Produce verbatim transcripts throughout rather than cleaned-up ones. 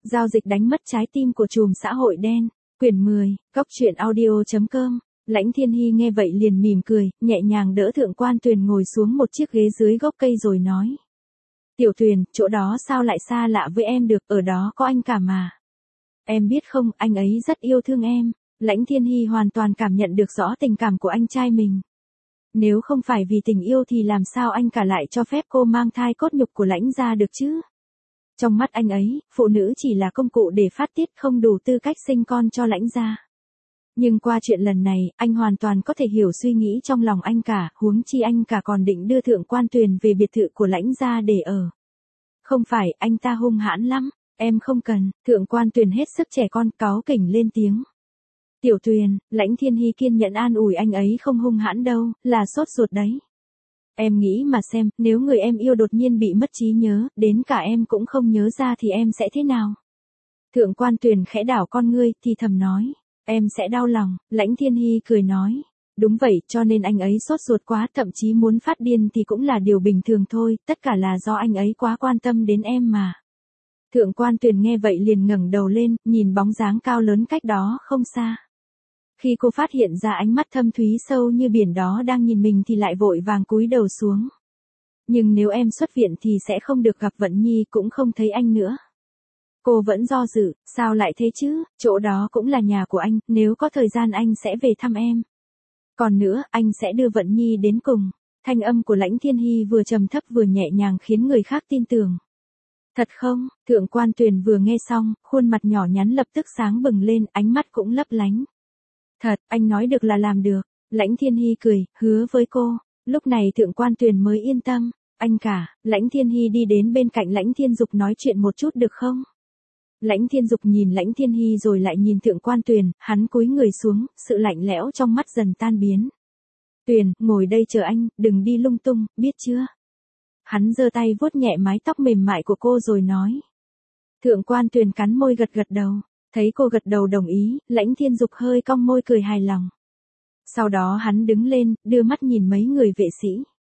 Giao dịch đánh mất trái tim của trùm xã hội đen. Quyển mười, Cóc truyện audio chấm com. Lãnh Thiên Hy nghe vậy liền mỉm cười, nhẹ nhàng đỡ Thượng Quan Tuyền ngồi xuống một chiếc ghế dưới gốc cây rồi nói. Tiểu Tuyền, chỗ đó sao lại xa lạ với em được, ở đó có anh cả mà. Em biết không, anh ấy rất yêu thương em. Lãnh Thiên Hy hoàn toàn cảm nhận được rõ tình cảm của anh trai mình. Nếu không phải vì tình yêu thì làm sao anh cả lại cho phép cô mang thai cốt nhục của Lãnh gia được chứ? Trong mắt anh ấy, phụ nữ chỉ là công cụ để phát tiết, không đủ tư cách sinh con cho Lãnh gia. Nhưng qua chuyện lần này, anh hoàn toàn có thể hiểu suy nghĩ trong lòng anh cả, huống chi anh cả còn định đưa Thượng Quan Tuyền về biệt thự của Lãnh gia để ở. Không phải, anh ta hung hãn lắm, em không cần. Thượng Quan Tuyền hết sức trẻ con, cáu kỉnh lên tiếng. Tiểu Tuyền, Lãnh Thiên Hy kiên nhẫn an ủi anh ấy, không hung hãn đâu, là sốt ruột đấy. Em nghĩ mà xem, nếu người em yêu đột nhiên bị mất trí nhớ, đến cả em cũng không nhớ ra thì em sẽ thế nào? Thượng Quan Tuyền khẽ đảo con ngươi, thì thầm nói, em sẽ đau lòng. Lãnh Thiên Hy cười nói, đúng vậy, cho nên anh ấy sốt ruột quá, thậm chí muốn phát điên thì cũng là điều bình thường thôi, tất cả là do anh ấy quá quan tâm đến em mà. Thượng Quan Tuyền nghe vậy liền ngẩng đầu lên, nhìn bóng dáng cao lớn cách đó không xa. Khi cô phát hiện ra ánh mắt thâm thúy sâu như biển đó đang nhìn mình thì lại vội vàng cúi đầu xuống. Nhưng nếu em xuất viện thì sẽ không được gặp Vận Nhi, cũng không thấy anh nữa. Cô vẫn do dự, sao lại thế chứ, chỗ đó cũng là nhà của anh, nếu có thời gian anh sẽ về thăm em. Còn nữa, anh sẽ đưa Vận Nhi đến cùng. Thanh âm của Lãnh Thiên Hy vừa trầm thấp vừa nhẹ nhàng khiến người khác tin tưởng. Thật không? Thượng Quan Tuyền vừa nghe xong, khuôn mặt nhỏ nhắn lập tức sáng bừng lên, ánh mắt cũng lấp lánh. Thật, anh nói được là làm được. Lãnh Thiên Hy cười, hứa với cô. Lúc này Thượng Quan Tuyền mới yên tâm. Anh cả. Lãnh Thiên Hy đi đến bên cạnh Lãnh Thiên Dục nói chuyện một chút được không? Lãnh Thiên Dục nhìn Lãnh Thiên Hy rồi lại nhìn Thượng Quan Tuyền, hắn cúi người xuống, sự lạnh lẽo trong mắt dần tan biến. Tuyền, ngồi đây chờ anh, đừng đi lung tung, biết chưa? Hắn giơ tay vuốt nhẹ mái tóc mềm mại của cô rồi nói. Thượng Quan Tuyền cắn môi gật gật đầu. Thấy cô gật đầu đồng ý, Lãnh Thiên Dục hơi cong môi cười hài lòng. Sau đó hắn đứng lên, đưa mắt nhìn mấy người vệ sĩ.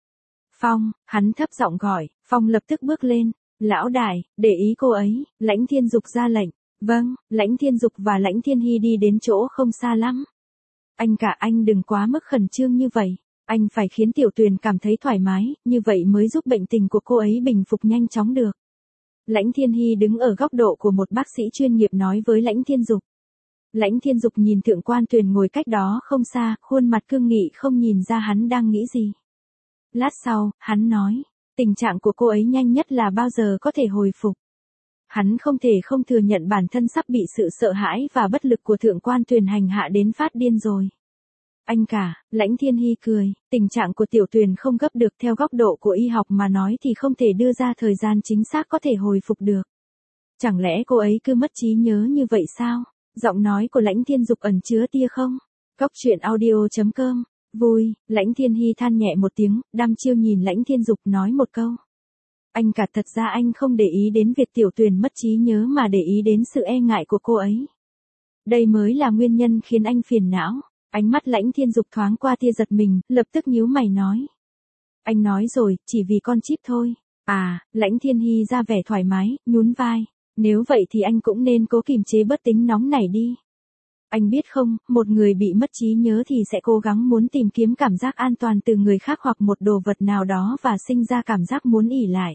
Phong, hắn thấp giọng gọi, Phong lập tức bước lên. Lão đại, để ý cô ấy. Lãnh Thiên Dục ra lệnh. Vâng, Lãnh Thiên Dục và Lãnh Thiên Hy đi đến chỗ không xa lắm. Anh cả anh đừng quá mức khẩn trương như vậy. Anh phải khiến Tiểu Tuyền cảm thấy thoải mái, như vậy mới giúp bệnh tình của cô ấy bình phục nhanh chóng được. Lãnh Thiên Hy đứng ở góc độ của một bác sĩ chuyên nghiệp nói với Lãnh Thiên Dục. Lãnh Thiên Dục nhìn Thượng Quan Tuyền ngồi cách đó không xa, khuôn mặt cương nghị không nhìn ra hắn đang nghĩ gì. Lát sau, hắn nói, tình trạng của cô ấy nhanh nhất là bao giờ có thể hồi phục. Hắn không thể không thừa nhận bản thân sắp bị sự sợ hãi và bất lực của Thượng Quan Tuyền hành hạ đến phát điên rồi. Anh cả, Lãnh Thiên Hy cười, tình trạng của Tiểu Tuyền không gấp được, theo góc độ của y học mà nói thì không thể đưa ra thời gian chính xác có thể hồi phục được. Chẳng lẽ cô ấy cứ mất trí nhớ như vậy sao? Giọng nói của Lãnh Thiên Dục ẩn chứa tia không. Cóc truyện audio chấm com. Vui, Lãnh Thiên Hy than nhẹ một tiếng, đăm chiêu nhìn Lãnh Thiên Dục nói một câu. Anh cả, thật ra anh không để ý đến việc Tiểu Tuyền mất trí nhớ mà để ý đến sự e ngại của cô ấy. Đây mới là nguyên nhân khiến anh phiền não. Ánh mắt Lãnh Thiên Dục thoáng qua tia giật mình, lập tức nhíu mày nói. Anh nói rồi, chỉ vì con chip thôi. À, Lãnh Thiên Hy ra vẻ thoải mái, nhún vai. Nếu vậy thì anh cũng nên cố kiềm chế bớt tính nóng này đi. Anh biết không, một người bị mất trí nhớ thì sẽ cố gắng muốn tìm kiếm cảm giác an toàn từ người khác hoặc một đồ vật nào đó và sinh ra cảm giác muốn ỷ lại.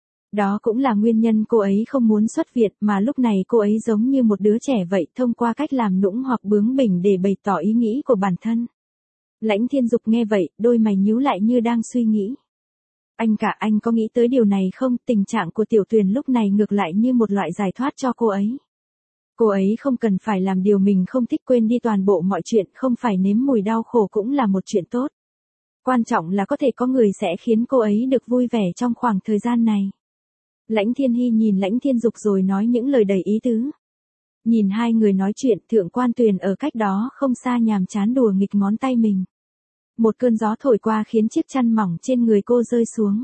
Đó cũng là nguyên nhân cô ấy không muốn xuất viện, mà lúc này cô ấy giống như một đứa trẻ vậy, thông qua cách làm nũng hoặc bướng bỉnh để bày tỏ ý nghĩ của bản thân. Lãnh Thiên Dục nghe vậy, đôi mày nhíu lại như đang suy nghĩ. Anh cả, anh có nghĩ tới điều này không? Tình trạng của Tiểu Tuyền lúc này ngược lại như một loại giải thoát cho cô ấy. Cô ấy không cần phải làm điều mình không thích, quên đi toàn bộ mọi chuyện, không phải nếm mùi đau khổ cũng là một chuyện tốt. Quan trọng là có thể có người sẽ khiến cô ấy được vui vẻ trong khoảng thời gian này. Lãnh Thiên Hy nhìn Lãnh Thiên Dục rồi nói những lời đầy ý tứ. Nhìn hai người nói chuyện, Thượng Quan Tuyền ở cách đó không xa nhàm chán đùa nghịch ngón tay mình. Một cơn gió thổi qua khiến chiếc chăn mỏng trên người cô rơi xuống.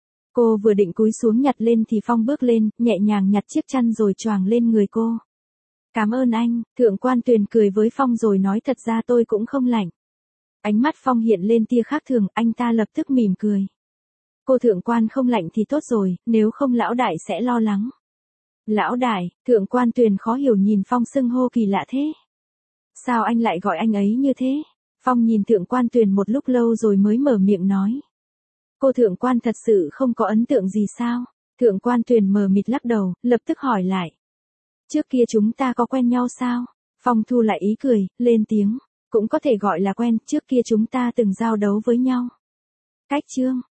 Cô vừa định cúi xuống nhặt lên thì Phong bước lên, nhẹ nhàng nhặt chiếc chăn rồi choàng lên người cô. Cảm ơn anh. Thượng Quan Tuyền cười với Phong rồi nói, thật ra tôi cũng không lạnh. Ánh mắt Phong hiện lên tia khác thường, anh ta lập tức mỉm cười. Cô Thượng Quan không lạnh thì tốt rồi, nếu không lão đại sẽ lo lắng. Lão đại, thượng quan Tuyền khó hiểu nhìn Phong xưng hô kỳ lạ thế. Sao anh lại gọi anh ấy như thế? Phong nhìn thượng quan Tuyền một lúc lâu rồi mới mở miệng nói. Cô thượng quan thật sự không có ấn tượng gì sao? Thượng quan Tuyền mờ mịt lắc đầu, lập tức hỏi lại. Trước kia chúng ta có quen nhau sao? Phong thu lại ý cười, lên tiếng. Cũng có thể gọi là quen, trước kia chúng ta từng giao đấu với nhau. Cách chương.